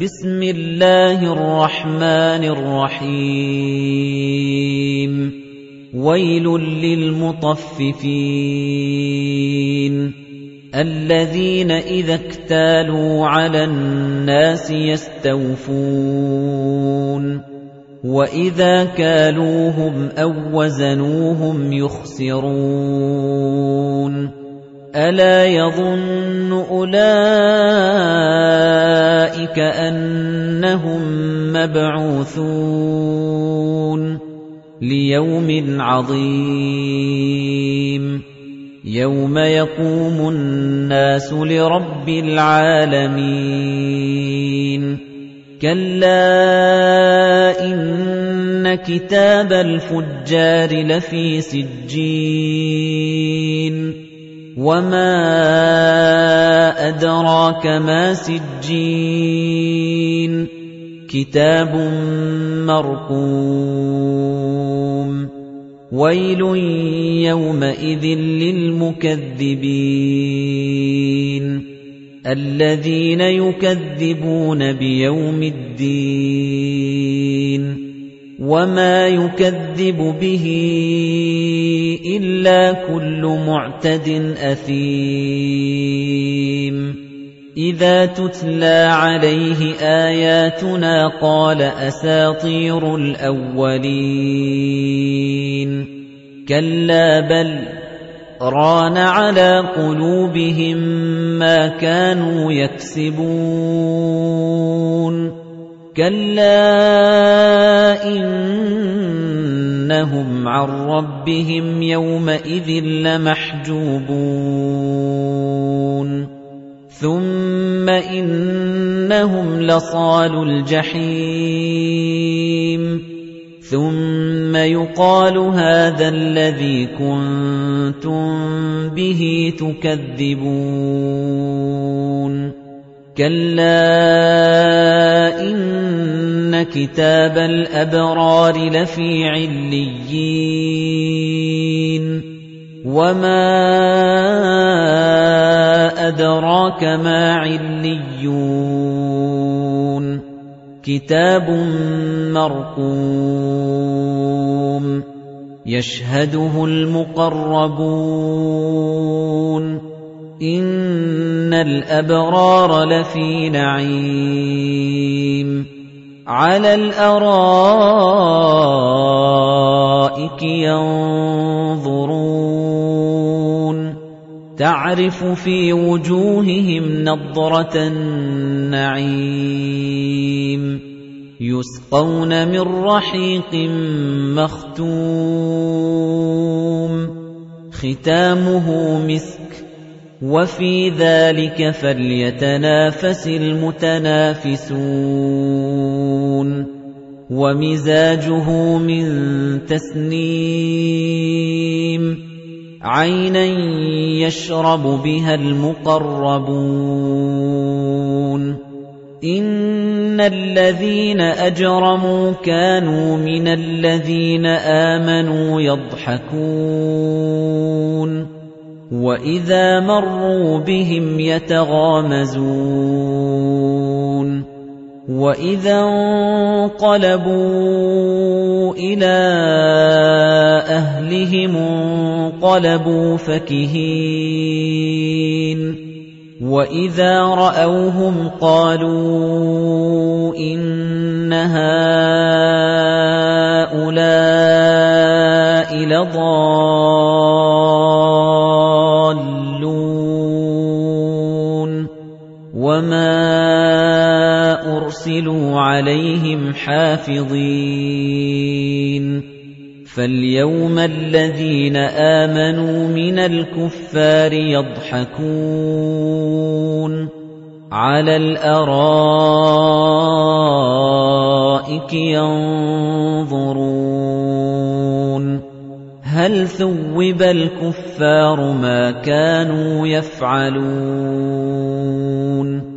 بسم الله الرحمن الرحيم ويل للمطففين الذين إذا اكتالوا على الناس يستوفون وإذا كالوهم أو وزنوهم يخسرون ألا يظن أولئك أنهم مبعوثون ليوم عظيم يوم يقوم الناس لرب العالمين كلا إن كتاب الفجار لفي سجين وما أدراك ما سجين كتاب مرقوم ويل يومئذ للمكذبين الذين يكذبون بيوم الدين وما يكذب به إلا كل معتد أثيم إذا تتلى عليه آياتنا قال أساطير الأولين كلا بل ران على قلوبهم ما كانوا يكسبون كلا إنهم عن ربهم يومئذ لمحجوبون ثم إنهم لصالو الجحيم ثم يقال هذا الذي كنتم به تكذبون كلا إن كتاب الأبرار لفي عليين وما أدراك ما عليون كتاب مرقوم يشهده المقربون إن الأبرار لفي نعيم على الأرائك ينظرون تعرف في وجوههم نضرة النعيم يسقون من رحيق مختوم ختامه مسك وفي ذلك فليتنافس المتنافسون ومزاجه من تسنيم عينا يشرب بها المقربون إن الذين أجرموا كانوا من الذين آمنوا يضحكون وَإِذَا مَرُّوا بِهِمْ يَتَغَامَزُونَ وَإِذَا انقَلَبُوا إِلَى أَهْلِهِمُ انقَلَبُوا فَكِهِينَ وَإِذَا رَأَوْهُمْ قَالُوا إِنَّ هَؤُلَاءِ لَضَالُّونَ وَمَا أُرْسِلُوا عَلَيْهِمْ حَافِظِينَ فَالْيَوْمَ الَّذِينَ آمَنُوا مِنَ الْكُفَّارِ يَضْحَكُونَ عَلَى الْأَرَائِكِ يَنظُرُونَ هَلْ ثُوِّبَ الْكُفَّارُ مَا كَانُوا يَفْعَلُونَ